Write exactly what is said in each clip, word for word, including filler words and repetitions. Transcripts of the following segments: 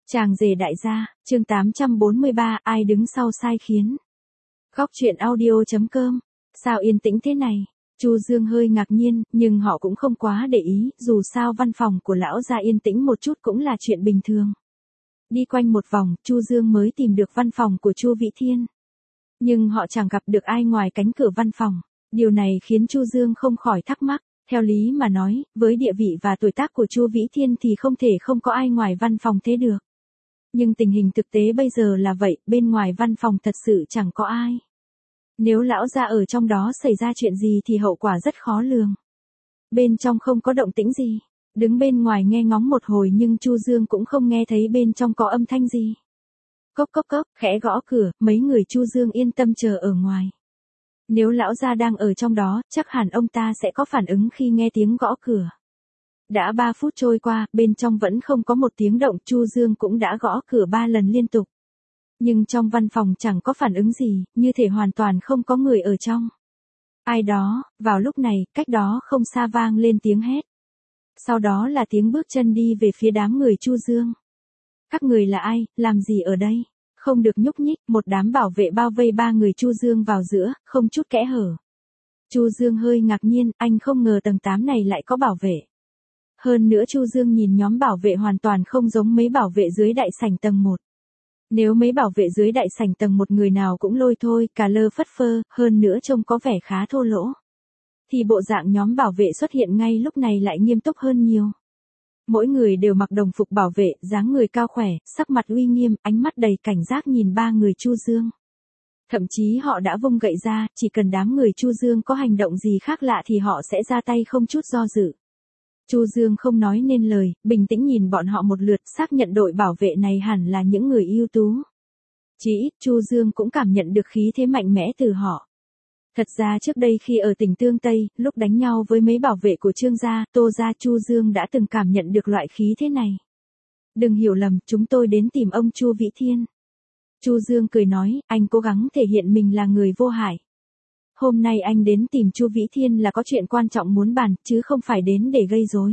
Chàng rể đại gia, chương tám trăm bốn mươi ba, ai đứng sau sai khiến. Góc truyện audio.com. Sao yên tĩnh thế này? Chu Dương hơi ngạc nhiên, nhưng họ cũng không quá để ý, dù sao văn phòng của lão gia yên tĩnh một chút cũng là chuyện bình thường. Đi quanh một vòng, Chu Dương mới tìm được văn phòng của Chu Vĩ Thiên. Nhưng họ chẳng gặp được ai ngoài cánh cửa văn phòng. Điều này khiến Chu Dương không khỏi thắc mắc. Theo lý mà nói, với địa vị và tuổi tác của Chu Vĩ Thiên thì không thể không có ai ngoài văn phòng thế được. Nhưng tình hình thực tế bây giờ là vậy, bên ngoài văn phòng thật sự chẳng có ai. Nếu lão gia ở trong đó xảy ra chuyện gì thì hậu quả rất khó lường. Bên trong không có động tĩnh gì, đứng bên ngoài nghe ngóng một hồi nhưng Chu Dương cũng không nghe thấy bên trong có âm thanh gì. Cốc cốc cốc, khẽ gõ cửa, mấy người Chu Dương yên tâm chờ ở ngoài. Nếu lão gia đang ở trong đó, chắc hẳn ông ta sẽ có phản ứng khi nghe tiếng gõ cửa. Đã ba phút trôi qua, bên trong vẫn không có một tiếng động, Chu Dương cũng đã gõ cửa ba lần liên tục. Nhưng trong văn phòng chẳng có phản ứng gì, như thể hoàn toàn không có người ở trong. Ai đó, vào lúc này, cách đó không xa vang lên tiếng hét. Sau đó là tiếng bước chân đi về phía đám người Chu Dương. Các người là ai, làm gì ở đây? Không được nhúc nhích, một đám bảo vệ bao vây ba người Chu Dương vào giữa, không chút kẽ hở. Chu Dương hơi ngạc nhiên, anh không ngờ tầng tám này lại có bảo vệ. Hơn nữa Chu Dương nhìn nhóm bảo vệ hoàn toàn không giống mấy bảo vệ dưới đại sảnh tầng một. Nếu mấy bảo vệ dưới đại sảnh tầng một người nào cũng lôi thôi, cà lơ phất phơ, hơn nữa trông có vẻ khá thô lỗ. Thì bộ dạng nhóm bảo vệ xuất hiện ngay lúc này lại nghiêm túc hơn nhiều. Mỗi người đều mặc đồng phục bảo vệ, dáng người cao khỏe, sắc mặt uy nghiêm, ánh mắt đầy cảnh giác nhìn ba người Chu Dương. Thậm chí họ đã vung gậy ra, chỉ cần đám người Chu Dương có hành động gì khác lạ thì họ sẽ ra tay không chút do dự. Chu Dương không nói nên lời, bình tĩnh nhìn bọn họ một lượt, xác nhận đội bảo vệ này hẳn là những người ưu tú. Chỉ ít Chu Dương cũng cảm nhận được khí thế mạnh mẽ từ họ. Thật ra trước đây khi ở tỉnh Tương Tây, lúc đánh nhau với mấy bảo vệ của Trương gia, Tô gia, Chu Dương đã từng cảm nhận được loại khí thế này. Đừng hiểu lầm, chúng tôi đến tìm ông Chu Vĩ Thiên. Chu Dương cười nói, anh cố gắng thể hiện mình là người vô hại. Hôm nay anh đến tìm Chu Vĩ Thiên là có chuyện quan trọng muốn bàn, chứ không phải đến để gây rối.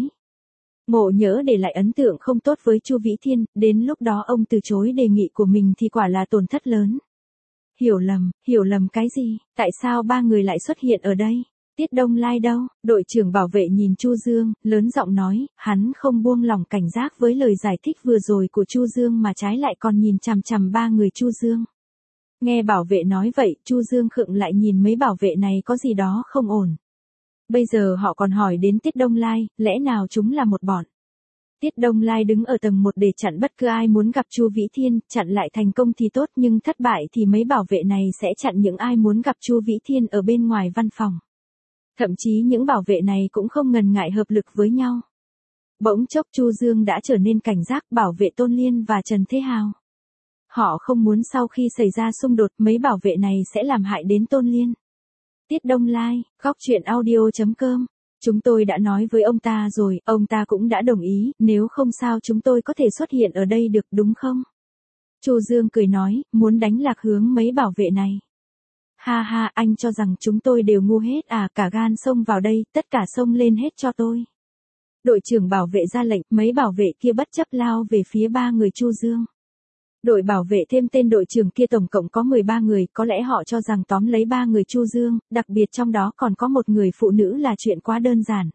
Ngộ nhỡ để lại ấn tượng không tốt với Chu Vĩ Thiên, đến lúc đó ông từ chối đề nghị của mình thì quả là tổn thất lớn. Hiểu lầm, hiểu lầm cái gì, tại sao ba người lại xuất hiện ở đây? Tiết Đông Lai đâu? Đội trưởng bảo vệ nhìn Chu Dương, lớn giọng nói, hắn không buông lỏng cảnh giác với lời giải thích vừa rồi của Chu Dương mà trái lại còn nhìn chằm chằm ba người Chu Dương. Nghe bảo vệ nói vậy, Chu Dương khựng lại nhìn mấy bảo vệ này có gì đó không ổn. Bây giờ họ còn hỏi đến Tiết Đông Lai, lẽ nào chúng là một bọn? Tiết Đông Lai đứng ở tầng một để chặn bất cứ ai muốn gặp Chu Vĩ Thiên, chặn lại thành công thì tốt nhưng thất bại thì mấy bảo vệ này sẽ chặn những ai muốn gặp Chu Vĩ Thiên ở bên ngoài văn phòng. Thậm chí những bảo vệ này cũng không ngần ngại hợp lực với nhau. Bỗng chốc Chu Dương đã trở nên cảnh giác, bảo vệ Tôn Liên và Trần Thế Hào. Họ không muốn sau khi xảy ra xung đột mấy bảo vệ này sẽ làm hại đến Tôn Liên. Tiết Đông Lai, góc truyện audio.com. Chúng tôi đã nói với ông ta rồi, ông ta cũng đã đồng ý, nếu không sao chúng tôi có thể xuất hiện ở đây được đúng không? Chu Dương cười nói, muốn đánh lạc hướng mấy bảo vệ này. Ha ha, anh cho rằng chúng tôi đều ngu hết à, cả gan xông vào đây, tất cả xông lên hết cho tôi. Đội trưởng bảo vệ ra lệnh, mấy bảo vệ kia bất chấp lao về phía ba người Chu Dương. Đội bảo vệ thêm tên đội trưởng kia tổng cộng có mười ba người, có lẽ họ cho rằng tóm lấy ba người Chu Dương, đặc biệt trong đó còn có một người phụ nữ là chuyện quá đơn giản.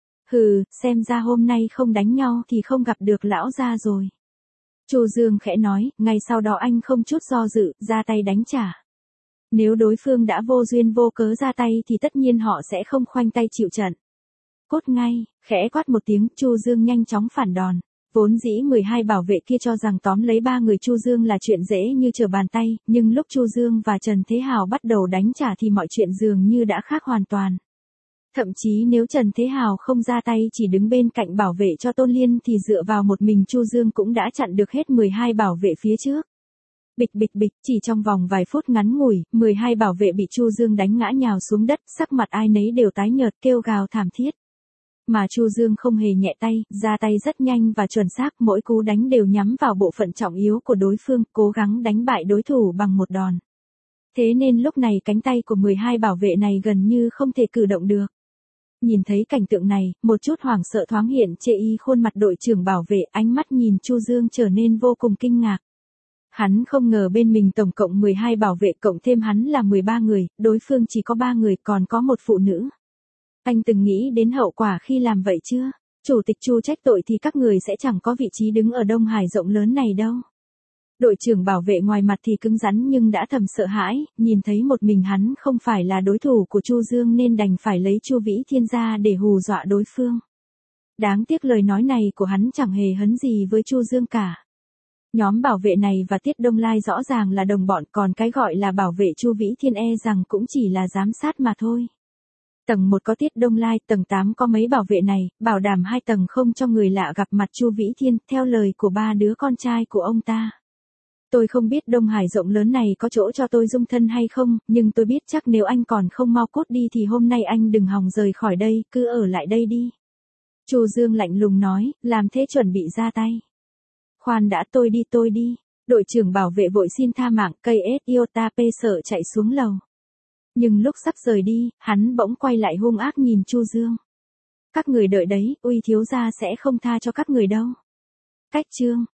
Hừ, xem ra hôm nay không đánh nhau thì không gặp được lão gia rồi. Chu Dương khẽ nói, ngay sau đó anh không chút do dự, ra tay đánh trả. Nếu đối phương đã vô duyên vô cớ ra tay thì tất nhiên họ sẽ không khoanh tay chịu trận. Cốt ngay, khẽ quát một tiếng, Chu Dương nhanh chóng phản đòn. Vốn dĩ mười hai bảo vệ kia cho rằng tóm lấy ba người Chu Dương là chuyện dễ như trở bàn tay, nhưng lúc Chu Dương và Trần Thế Hào bắt đầu đánh trả thì mọi chuyện dường như đã khác hoàn toàn. Thậm chí nếu Trần Thế Hào không ra tay chỉ đứng bên cạnh bảo vệ cho Tôn Liên thì dựa vào một mình Chu Dương cũng đã chặn được hết mười hai bảo vệ phía trước. Bịch bịch bịch, chỉ trong vòng vài phút ngắn ngủi, mười hai bảo vệ bị Chu Dương đánh ngã nhào xuống đất, sắc mặt ai nấy đều tái nhợt kêu gào thảm thiết. Mà Chu Dương không hề nhẹ tay, ra tay rất nhanh và chuẩn xác, mỗi cú đánh đều nhắm vào bộ phận trọng yếu của đối phương, cố gắng đánh bại đối thủ bằng một đòn. Thế nên lúc này cánh tay của mười hai bảo vệ này gần như không thể cử động được. Nhìn thấy cảnh tượng này, một chút hoảng sợ thoáng hiện chê y khuôn mặt đội trưởng bảo vệ, ánh mắt nhìn Chu Dương trở nên vô cùng kinh ngạc. Hắn không ngờ bên mình tổng cộng mười hai bảo vệ cộng thêm hắn là mười ba người, đối phương chỉ có ba người còn có một phụ nữ. Anh từng nghĩ đến hậu quả khi làm vậy chưa? Chủ tịch Chu trách tội thì các người sẽ chẳng có vị trí đứng ở Đông Hải rộng lớn này đâu. Đội trưởng bảo vệ ngoài mặt thì cứng rắn nhưng đã thầm sợ hãi, nhìn thấy một mình hắn không phải là đối thủ của Chu Dương nên đành phải lấy Chu Vĩ Thiên ra để hù dọa đối phương. Đáng tiếc lời nói này của hắn chẳng hề hấn gì với Chu Dương cả. Nhóm bảo vệ này và Tiết Đông Lai rõ ràng là đồng bọn, còn cái gọi là bảo vệ Chu Vĩ Thiên e rằng cũng chỉ là giám sát mà thôi. Tầng một có Tiết Đông Lai, tầng tám có mấy bảo vệ này, bảo đảm hai tầng không cho người lạ gặp mặt Chu Vĩ Thiên, theo lời của ba đứa con trai của ông ta. Tôi không biết Đông Hải rộng lớn này có chỗ cho tôi dung thân hay không, nhưng tôi biết chắc nếu anh còn không mau cút đi thì hôm nay anh đừng hòng rời khỏi đây, cứ ở lại đây đi. Chu Dương lạnh lùng nói, làm thế chuẩn bị ra tay. Khoan đã, tôi đi tôi đi. Đội trưởng bảo vệ vội xin tha mạng, cây ét Iota P sợ chạy xuống lầu. Nhưng lúc sắp rời đi, hắn bỗng quay lại hung ác nhìn Chu Dương. Các người đợi đấy, Uy thiếu gia sẽ không tha cho các người đâu. Cách chương